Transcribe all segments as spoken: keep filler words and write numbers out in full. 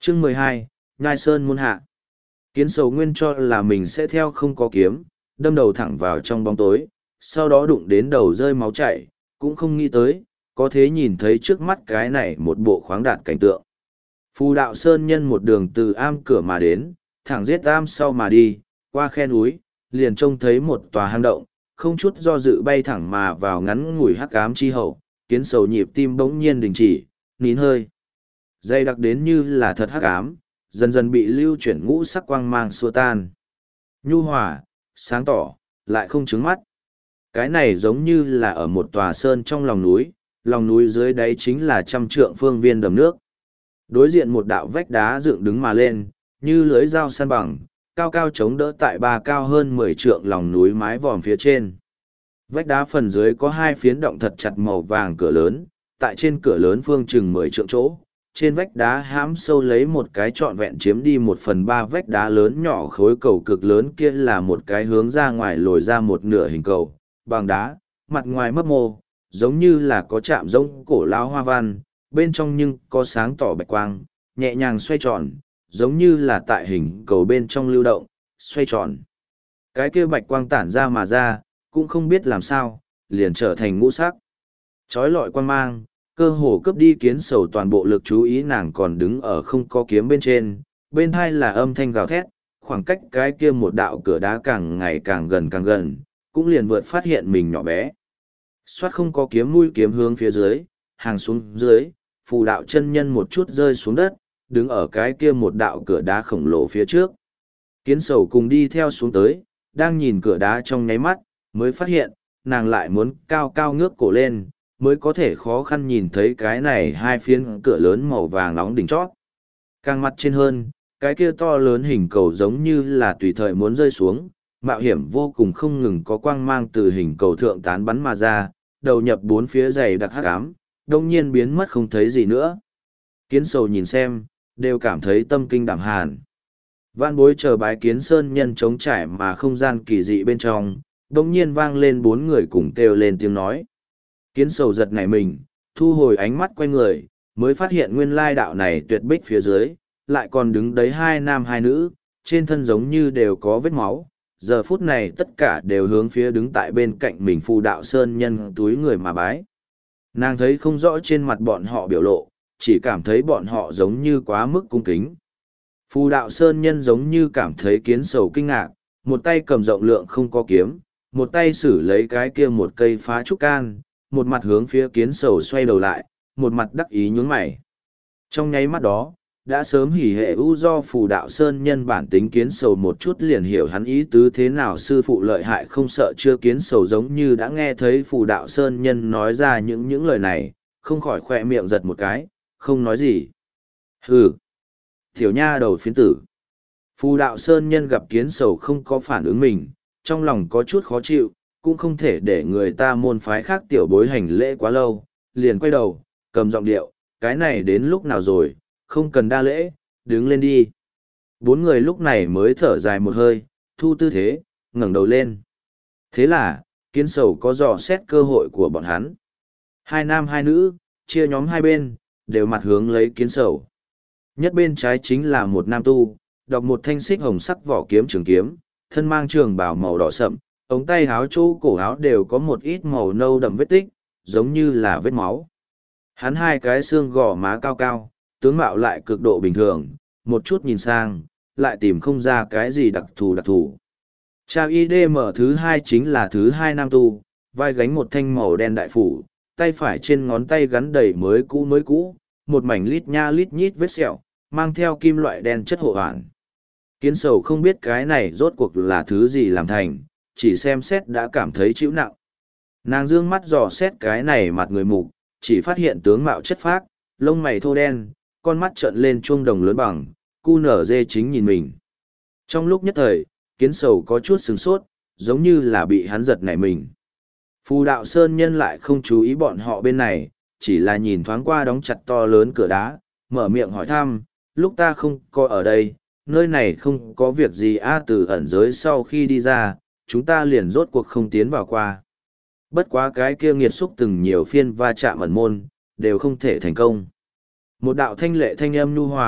Chương mười hai, Nhai Sơn muôn hạ. Kiến sầu nguyên cho là mình sẽ theo không có kiếm, đâm đầu thẳng vào trong bóng tối, sau đó đụng đến đầu rơi máu chảy, cũng không nghĩ tới, có thế nhìn thấy trước mắt cái này một bộ khoáng đạt cảnh tượng. Phù đạo sơn nhân một đường từ am cửa mà đến, thẳng giết am sau mà đi, qua khe núi, liền trông thấy một tòa hang động, không chút do dự bay thẳng mà vào ngắn ngủi hắc ám chi hậu, kiến sầu nhịp tim bỗng nhiên đình chỉ, nín hơi. Dây đặc đến như là thật hắc ám, dần dần bị lưu chuyển ngũ sắc quang mang xua tan. Nhu hòa, sáng tỏ, lại không trứng mắt. Cái này giống như là ở một tòa sơn trong lòng núi, lòng núi dưới đáy chính là trăm trượng phương viên đầm nước. Đối diện một đạo vách đá dựng đứng mà lên, như lưới dao săn bằng, cao cao chống đỡ tại ba cao hơn mười trượng lòng núi mái vòm phía trên. Vách đá phần dưới có hai phiến động thật chặt màu vàng cửa lớn, tại trên cửa lớn phương chừng mười trượng chỗ. Trên vách đá hãm sâu lấy một cái trọn vẹn chiếm đi một phần ba vách đá lớn nhỏ khối cầu cực lớn kia là một cái hướng ra ngoài lồi ra một nửa hình cầu, bằng đá, mặt ngoài mấp mô, giống như là có chạm giống cổ lao hoa văn, bên trong nhưng có sáng tỏ bạch quang, nhẹ nhàng xoay tròn, giống như là tại hình cầu bên trong lưu động, xoay tròn. Cái kia bạch quang tản ra mà ra, cũng không biết làm sao, liền trở thành ngũ sắc. Chói lọi quang mang, cơ hồ cướp đi kiến sầu toàn bộ lực chú ý, nàng còn đứng ở không có kiếm bên trên, bên hai là âm thanh gào thét, khoảng cách cái kia một đạo cửa đá càng ngày càng gần càng gần, cũng liền vượt phát hiện mình nhỏ bé. Xoát không có kiếm, mũi kiếm hướng phía dưới, hàng xuống dưới, phù đạo chân nhân một chút rơi xuống đất, đứng ở cái kia một đạo cửa đá khổng lồ phía trước. Kiến sầu cùng đi theo xuống tới, đang nhìn cửa đá trong nháy mắt, mới phát hiện, nàng lại muốn cao cao ngước cổ lên, mới có thể khó khăn nhìn thấy cái này hai phiến cửa lớn màu vàng nóng đỉnh chót. Càng mặt trên hơn, cái kia to lớn hình cầu giống như là tùy thời muốn rơi xuống, mạo hiểm vô cùng không ngừng có quang mang từ hình cầu thượng tán bắn mà ra, đầu nhập bốn phía dày đặc hắc ám, đông nhiên biến mất không thấy gì nữa. Kiến sầu nhìn xem, đều cảm thấy tâm kinh đảm hàn. Vạn bối chờ bái kiến sơn nhân trống trải mà không gian kỳ dị bên trong, đông nhiên vang lên bốn người cùng kêu lên tiếng nói. Kiến sầu giật nảy mình, thu hồi ánh mắt quay người, mới phát hiện nguyên lai đạo này tuyệt bích phía dưới, lại còn đứng đấy hai nam hai nữ, trên thân giống như đều có vết máu. Giờ phút này tất cả đều hướng phía đứng tại bên cạnh mình phù đạo sơn nhân túi người mà bái. Nàng thấy không rõ trên mặt bọn họ biểu lộ, chỉ cảm thấy bọn họ giống như quá mức cung kính. Phù đạo sơn nhân giống như cảm thấy kiến sầu kinh ngạc, một tay cầm rộng lượng không có kiếm, một tay xử lấy cái kia một cây phá trúc can, một mặt hướng phía kiến sầu xoay đầu lại, một mặt đắc ý nhún mày. Trong nháy mắt đó, đã sớm hỉ hệ ưu do phù đạo sơn nhân bản tính kiến sầu một chút liền hiểu hắn ý tứ thế nào, sư phụ lợi hại không sợ chưa. Kiến sầu giống như đã nghe thấy phù đạo sơn nhân nói ra những những lời này, không khỏi khoe miệng giật một cái, không nói gì. Hừ, tiểu nha đầu phiến tử. Phù đạo sơn nhân gặp kiến sầu không có phản ứng mình, trong lòng có chút khó chịu, cũng không thể để người ta môn phái khác tiểu bối hành lễ quá lâu, liền quay đầu, cầm giọng điệu, cái này đến lúc nào rồi, không cần đa lễ, đứng lên đi. Bốn người lúc này mới thở dài một hơi, thu tư thế, ngẩng đầu lên. Thế là, kiến sầu có dò xét cơ hội của bọn hắn. Hai nam hai nữ, chia nhóm hai bên, đều mặt hướng lấy kiến sầu. Nhất bên trái chính là một nam tu, đọc một thanh xích hồng sắc vỏ kiếm trường kiếm, thân mang trường bào màu đỏ sậm, ống tay áo chỗ cổ áo đều có một ít màu nâu đậm vết tích, giống như là vết máu. Hắn hai cái xương gò má cao cao, tướng mạo lại cực độ bình thường, một chút nhìn sang, lại tìm không ra cái gì đặc thù đặc thù. Trao i đê em thứ hai chính là thứ hai nam tu, vai gánh một thanh màu đen đại phủ, tay phải trên ngón tay gắn đầy mới cũ mới cũ, một mảnh lít nha lít nhít vết sẹo, mang theo kim loại đen chất hộ hoàn. Kiến sầu không biết cái này rốt cuộc là thứ gì làm thành, chỉ xem xét đã cảm thấy chịu nặng. Nàng dương mắt dò xét cái này mặt người mục, chỉ phát hiện tướng mạo chất phác, lông mày thô đen, con mắt trợn lên chuông đồng lớn bằng, cu nở dê chính nhìn mình. Trong lúc nhất thời, kiến sầu có chút sửng sốt, giống như là bị hắn giật nảy mình. Phù đạo sơn nhân lại không chú ý bọn họ bên này, chỉ là nhìn thoáng qua đóng chặt to lớn cửa đá, mở miệng hỏi thăm, lúc ta không có ở đây, nơi này không có việc gì a từ ẩn giới sau khi đi ra, chúng ta liền rốt cuộc không tiến vào qua. Bất quá cái kia nghiệt xúc từng nhiều phiên va chạm ẩn môn, đều không thể thành công. Một đạo thanh lệ thanh âm nhu hòa,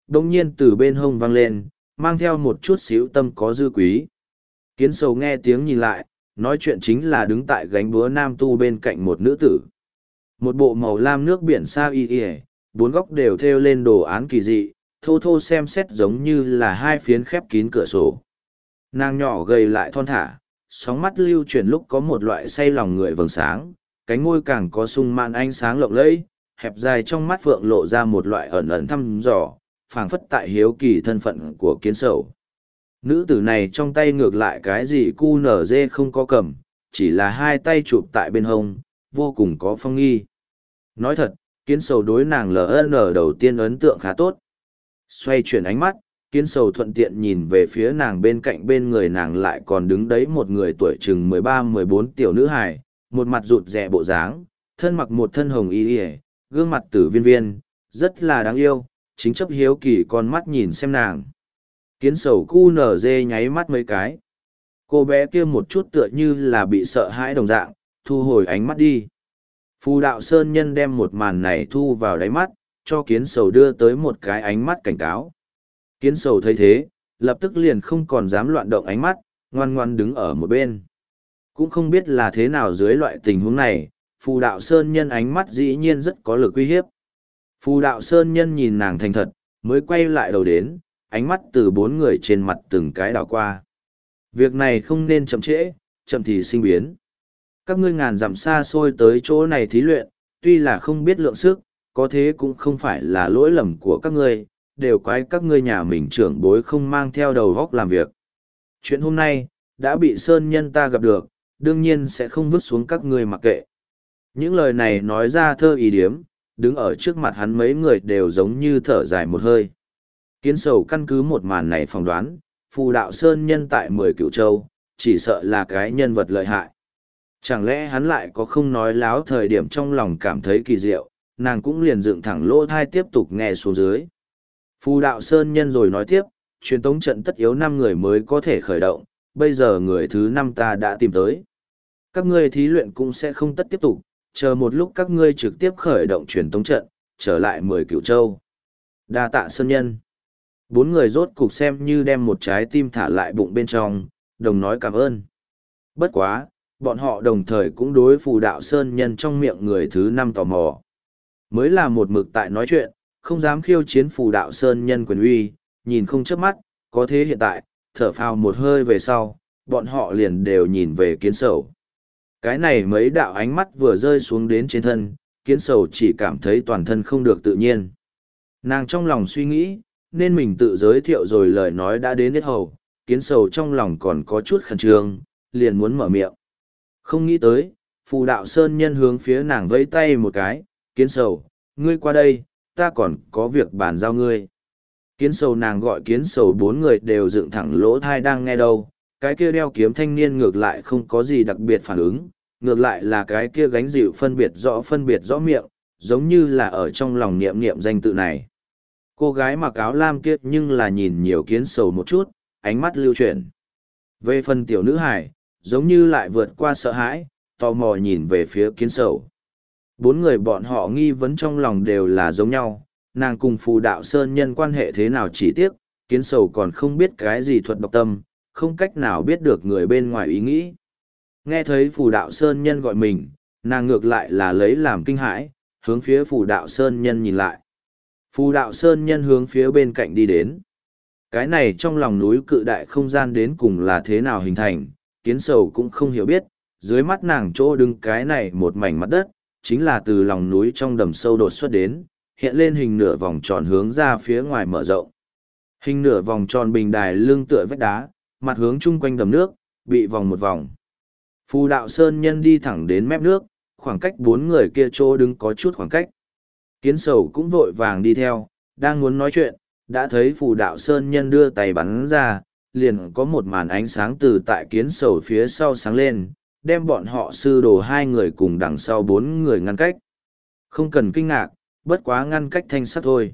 đông nhiên từ bên hông vang lên, mang theo một chút xíu tâm có dư quý. Kiến sầu nghe tiếng nhìn lại, nói chuyện chính là đứng tại gánh búa nam tu bên cạnh một nữ tử. Một bộ màu lam nước biển sao y y, bốn góc đều thêu lên đồ án kỳ dị, thô thô xem xét giống như là hai phiến khép kín cửa sổ. Nàng nhỏ gầy lại thon thả, sóng mắt lưu chuyển lúc có một loại say lòng người vầng sáng, cánh môi càng có sung mãn ánh sáng lộng lẫy, hẹp dài trong mắt phượng lộ ra một loại ẩn ẩn thăm dò, phảng phất tại hiếu kỳ thân phận của kiến sầu. Nữ tử này trong tay ngược lại cái gì cu nở dê không có cầm, chỉ là hai tay chụp tại bên hông, vô cùng có phong nghi. Nói thật, kiến sầu đối nàng lờ nờ đầu tiên ấn tượng khá tốt. Xoay chuyển ánh mắt, kiến sầu thuận tiện nhìn về phía nàng bên cạnh bên người nàng lại còn đứng đấy một người tuổi chừng mười ba mười bốn tiểu nữ hài, một mặt rụt rè bộ dáng, thân mặc một thân hồng y y, gương mặt tử viên viên, rất là đáng yêu, chính chấp hiếu kỳ con mắt nhìn xem nàng. Kiến sầu cu nở dê nháy mắt mấy cái. Cô bé kia một chút tựa như là bị sợ hãi đồng dạng, thu hồi ánh mắt đi. Phù đạo sơn nhân đem một màn này thu vào đáy mắt, cho kiến sầu đưa tới một cái ánh mắt cảnh cáo. Kiến sầu thấy thế, lập tức liền không còn dám loạn động ánh mắt, ngoan ngoan đứng ở một bên. Cũng không biết là thế nào dưới loại tình huống này, phù đạo sơn nhân ánh mắt dĩ nhiên rất có lực uy hiếp. Phù đạo sơn nhân nhìn nàng thành thật, mới quay lại đầu đến, ánh mắt từ bốn người trên mặt từng cái đảo qua. Việc này không nên chậm trễ, chậm thì sinh biến. Các ngươi ngàn dặm xa xôi tới chỗ này thí luyện, tuy là không biết lượng sức, có thế cũng không phải là lỗi lầm của các ngươi, đều quái các ngươi nhà mình trưởng bối không mang theo đầu góc làm việc. Chuyện hôm nay, đã bị sơn nhân ta gặp được, đương nhiên sẽ không vứt xuống các ngươi mặc kệ. Những lời này nói ra thơ ý điếm, đứng ở trước mặt hắn mấy người đều giống như thở dài một hơi. Kiến sầu căn cứ một màn này phỏng đoán, phù đạo sơn nhân tại mười cựu châu, chỉ sợ là cái nhân vật lợi hại. Chẳng lẽ hắn lại có không nói láo thời điểm trong lòng cảm thấy kỳ diệu, nàng cũng liền dựng thẳng lỗ thai tiếp tục nghe xuống dưới. Phù đạo sơn nhân rồi nói tiếp, truyền tống trận tất yếu năm người mới có thể khởi động, bây giờ người thứ năm ta đã tìm tới. Các ngươi thí luyện cũng sẽ không tất tiếp tục, chờ một lúc các ngươi trực tiếp khởi động truyền tống trận, trở lại mười cựu châu. Đa tạ sơn nhân. Bốn người rốt cục xem như đem một trái tim thả lại bụng bên trong, đồng nói cảm ơn. Bất quá, bọn họ đồng thời cũng đối phù đạo sơn nhân trong miệng người thứ năm tò mò. Mới là một mực tại nói chuyện, không dám khiêu chiến phù đạo sơn nhân quyền uy, nhìn không chớp mắt, có thế hiện tại, thở phào một hơi về sau, bọn họ liền đều nhìn về kiến sầu. Cái này mấy đạo ánh mắt vừa rơi xuống đến trên thân, kiến sầu chỉ cảm thấy toàn thân không được tự nhiên. Nàng trong lòng suy nghĩ, nên mình tự giới thiệu rồi lời nói đã đến hết hầu, kiến sầu trong lòng còn có chút khẩn trương, liền muốn mở miệng. Không nghĩ tới, phù đạo sơn nhân hướng phía nàng vẫy tay một cái, kiến sầu, ngươi qua đây, ta còn có việc bàn giao ngươi. Kiến sầu nàng gọi kiến sầu bốn người đều dựng thẳng lỗ thai đang nghe đâu, cái kia đeo kiếm thanh niên ngược lại không có gì đặc biệt phản ứng, ngược lại là cái kia gánh dịu phân biệt rõ phân biệt rõ miệng, giống như là ở trong lòng niệm niệm danh tự này. Cô gái mặc áo lam kia nhưng là nhìn nhiều kiến sầu một chút, ánh mắt lưu chuyển. Về phần tiểu nữ hải, giống như lại vượt qua sợ hãi, tò mò nhìn về phía kiến sầu. Bốn người bọn họ nghi vấn trong lòng đều là giống nhau, nàng cùng phù đạo sơn nhân quan hệ thế nào chỉ tiếc, kiến sầu còn không biết cái gì thuật độc tâm, không cách nào biết được người bên ngoài ý nghĩ. Nghe thấy phù đạo sơn nhân gọi mình, nàng ngược lại là lấy làm kinh hãi, hướng phía phù đạo sơn nhân nhìn lại. Phù đạo sơn nhân hướng phía bên cạnh đi đến. Cái này trong lòng núi cự đại không gian đến cùng là thế nào hình thành, kiến sầu cũng không hiểu biết, dưới mắt nàng chỗ đứng cái này một mảnh mặt đất, chính là từ lòng núi trong đầm sâu đột xuất đến, hiện lên hình nửa vòng tròn hướng ra phía ngoài mở rộng. Hình nửa vòng tròn bình đài lưng tựa vách đá, mặt hướng chung quanh đầm nước, bị vòng một vòng. Phù đạo sơn nhân đi thẳng đến mép nước, khoảng cách bốn người kia chỗ đứng có chút khoảng cách. Kiến sầu cũng vội vàng đi theo, đang muốn nói chuyện, đã thấy phù đạo sơn nhân đưa tay bắn ra, liền có một màn ánh sáng từ tại kiến sầu phía sau sáng lên, đem bọn họ sư đồ hai người cùng đằng sau bốn người ngăn cách. Không cần kinh ngạc, bất quá ngăn cách thanh sắt thôi.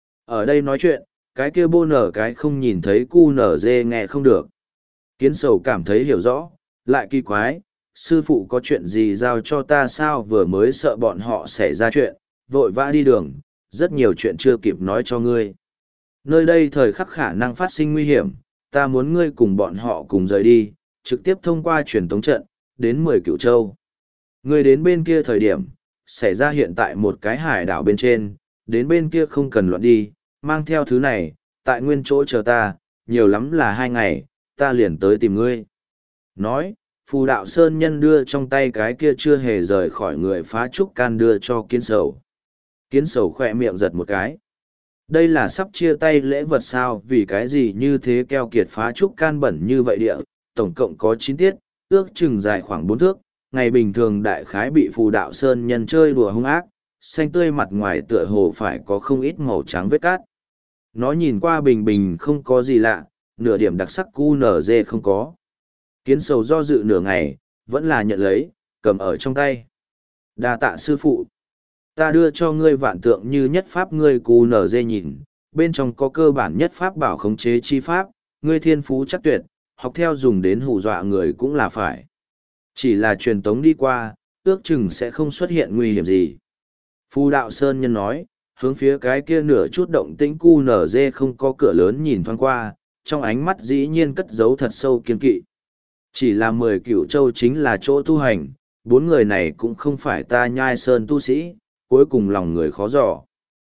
Ở đây nói chuyện, cái kia bô nở cái không nhìn thấy cu nở dê nghe không được. Kiến sầu cảm thấy hiểu rõ, lại kỳ quái, sư phụ có chuyện gì giao cho ta sao vừa mới sợ bọn họ xảy ra chuyện, vội vã đi đường, rất nhiều chuyện chưa kịp nói cho ngươi. Nơi đây thời khắc khả năng phát sinh nguy hiểm, ta muốn ngươi cùng bọn họ cùng rời đi, trực tiếp thông qua truyền tống trận, đến mười cựu châu. Ngươi đến bên kia thời điểm, xảy ra hiện tại một cái hải đảo bên trên, đến bên kia không cần loạn đi, mang theo thứ này, tại nguyên chỗ chờ ta, nhiều lắm là hai ngày, ta liền tới tìm ngươi. Nói, phù đạo sơn nhân đưa trong tay cái kia chưa hề rời khỏi người phá trúc can đưa cho kiến sầu. Kiến sầu khỏe miệng giật một cái. Đây là sắp chia tay lễ vật sao, vì cái gì như thế keo kiệt phá trúc can bẩn như vậy địa, tổng cộng có chín tiết, ước chừng dài khoảng bốn thước, ngày bình thường đại khái bị phù đạo sơn nhân chơi đùa hung ác, xanh tươi mặt ngoài tựa hồ phải có không ít màu trắng vết cát. Nó nhìn qua bình bình không có gì lạ, nửa điểm đặc sắc cu nở dê không có. Kiến sầu do dự nửa ngày, vẫn là nhận lấy, cầm ở trong tay. Đa tạ sư phụ. Ta đưa cho ngươi vạn tượng như nhất pháp ngươi cu nở dê nhìn, bên trong có cơ bản nhất pháp bảo khống chế chi pháp, ngươi thiên phú chắc tuyệt, học theo dùng đến hù dọa người cũng là phải. Chỉ là truyền tống đi qua, ước chừng sẽ không xuất hiện nguy hiểm gì. Phù đạo sơn nhân nói, hướng phía cái kia nửa chút động tĩnh cu nở dê không có cửa lớn nhìn thoáng qua, trong ánh mắt dĩ nhiên cất giấu thật sâu kiên kỵ. Chỉ là mười cựu châu chính là chỗ tu hành, bốn người này cũng không phải ta nhai sơn tu sĩ, cuối cùng lòng người khó dò.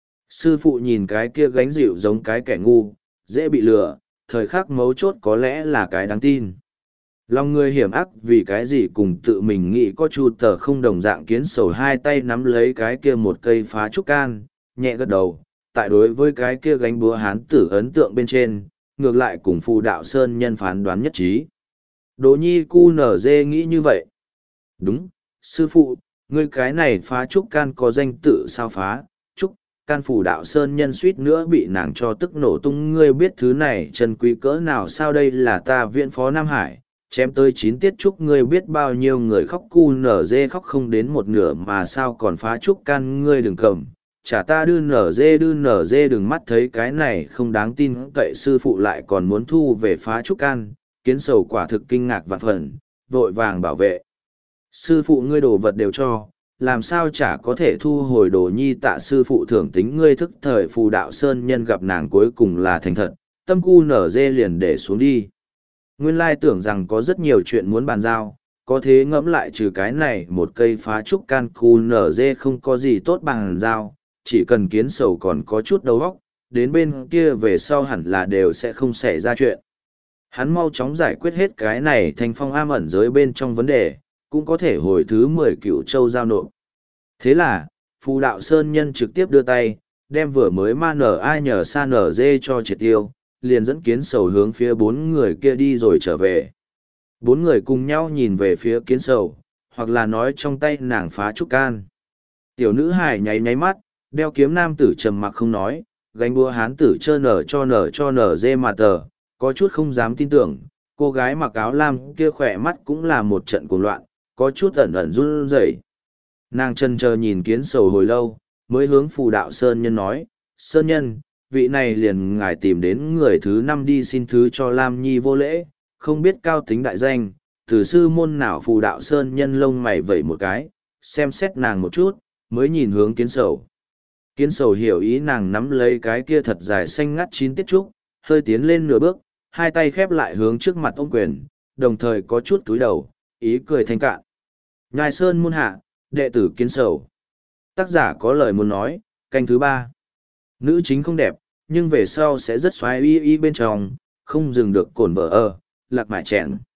Sư phụ nhìn cái kia gánh dịu giống cái kẻ ngu, dễ bị lừa, thời khắc mấu chốt có lẽ là cái đáng tin. Lòng người hiểm ác vì cái gì cùng tự mình nghĩ có chu tờ không đồng dạng kiến sầu hai tay nắm lấy cái kia một cây phá trúc can, nhẹ gật đầu, tại đối với cái kia gánh búa hán tử ấn tượng bên trên, ngược lại cùng phù đạo sơn nhân phán đoán nhất trí. Đỗ nhi cu nở dê nghĩ như vậy. Đúng, sư phụ, ngươi cái này phá trúc can có danh tự sao phá, trúc, can phù đạo sơn nhân suýt nữa bị nàng cho tức nổ tung. Ngươi biết thứ này chân quý cỡ nào sao, đây là ta viện phó Nam Hải, chém tới chín tiết trúc, ngươi biết bao nhiêu người khóc cu nở dê khóc không đến một nửa mà sao còn phá trúc can, ngươi đừng cầm. Chả ta đưa nở dê đưa nở dê đừng mắt thấy cái này không đáng tin cậy, sư phụ lại còn muốn thu về phá trúc can. Kiến sầu quả thực kinh ngạc vạn phần, vội vàng bảo vệ. Sư phụ ngươi đồ vật đều cho, làm sao chả có thể thu hồi đồ nhi tạ sư phụ thưởng tính. Ngươi thức thời phù đạo sơn nhân gặp nàng cuối cùng là thành thật, tâm cu nở dê liền để xuống đi. Nguyên lai tưởng rằng có rất nhiều chuyện muốn bàn giao, có thế ngẫm lại trừ cái này một cây phá trúc can cu nở dê không có gì tốt bàn giao, chỉ cần kiến sầu còn có chút đầu óc, đến bên kia về sau hẳn là đều sẽ không xảy ra chuyện. Hắn mau chóng giải quyết hết cái này thành phong am ẩn giới bên trong vấn đề, cũng có thể hồi thứ mười cựu châu giao nộp. Thế là, phù đạo sơn nhân trực tiếp đưa tay, đem vừa mới ma nở ai nhờ sa nở dê cho triệt tiêu, liền dẫn kiến sầu hướng phía bốn người kia đi rồi trở về. Bốn người cùng nhau nhìn về phía kiến sầu, hoặc là nói trong tay nàng phá trúc can. Tiểu nữ hài nháy nháy mắt, đeo kiếm nam tử trầm mặc không nói, gánh búa hán tử trơ nở cho nở cho nở dê mà tờ, có chút không dám tin tưởng, cô gái mặc áo lam kia khỏe mắt cũng là một trận cuồng loạn, có chút ẩn ẩn run rẩy. Nàng chân chờ nhìn kiến sầu hồi lâu, mới hướng phù đạo sơn nhân nói, sơn nhân, vị này liền ngài tìm đến người thứ năm đi xin thứ cho Lam Nhi vô lễ, không biết cao tính đại danh, từ sư môn nào. Phù đạo sơn nhân lông mày vẩy một cái, xem xét nàng một chút, mới nhìn hướng kiến sầu. Kiến sầu hiểu ý nàng nắm lấy cái kia thật dài xanh ngắt chín tiết trúc, hơi tiến lên nửa bước, hai tay khép lại hướng trước mặt ôm quyền, đồng thời có chút túi đầu, ý cười thanh cạn. Nhai sơn môn hạ, đệ tử kiến sầu. Tác giả có lời muốn nói, canh thứ ba. Nữ chính không đẹp, nhưng về sau sẽ rất xoái y y bên trong, không dừng được cồn vợ ơ, lạc mải chèn.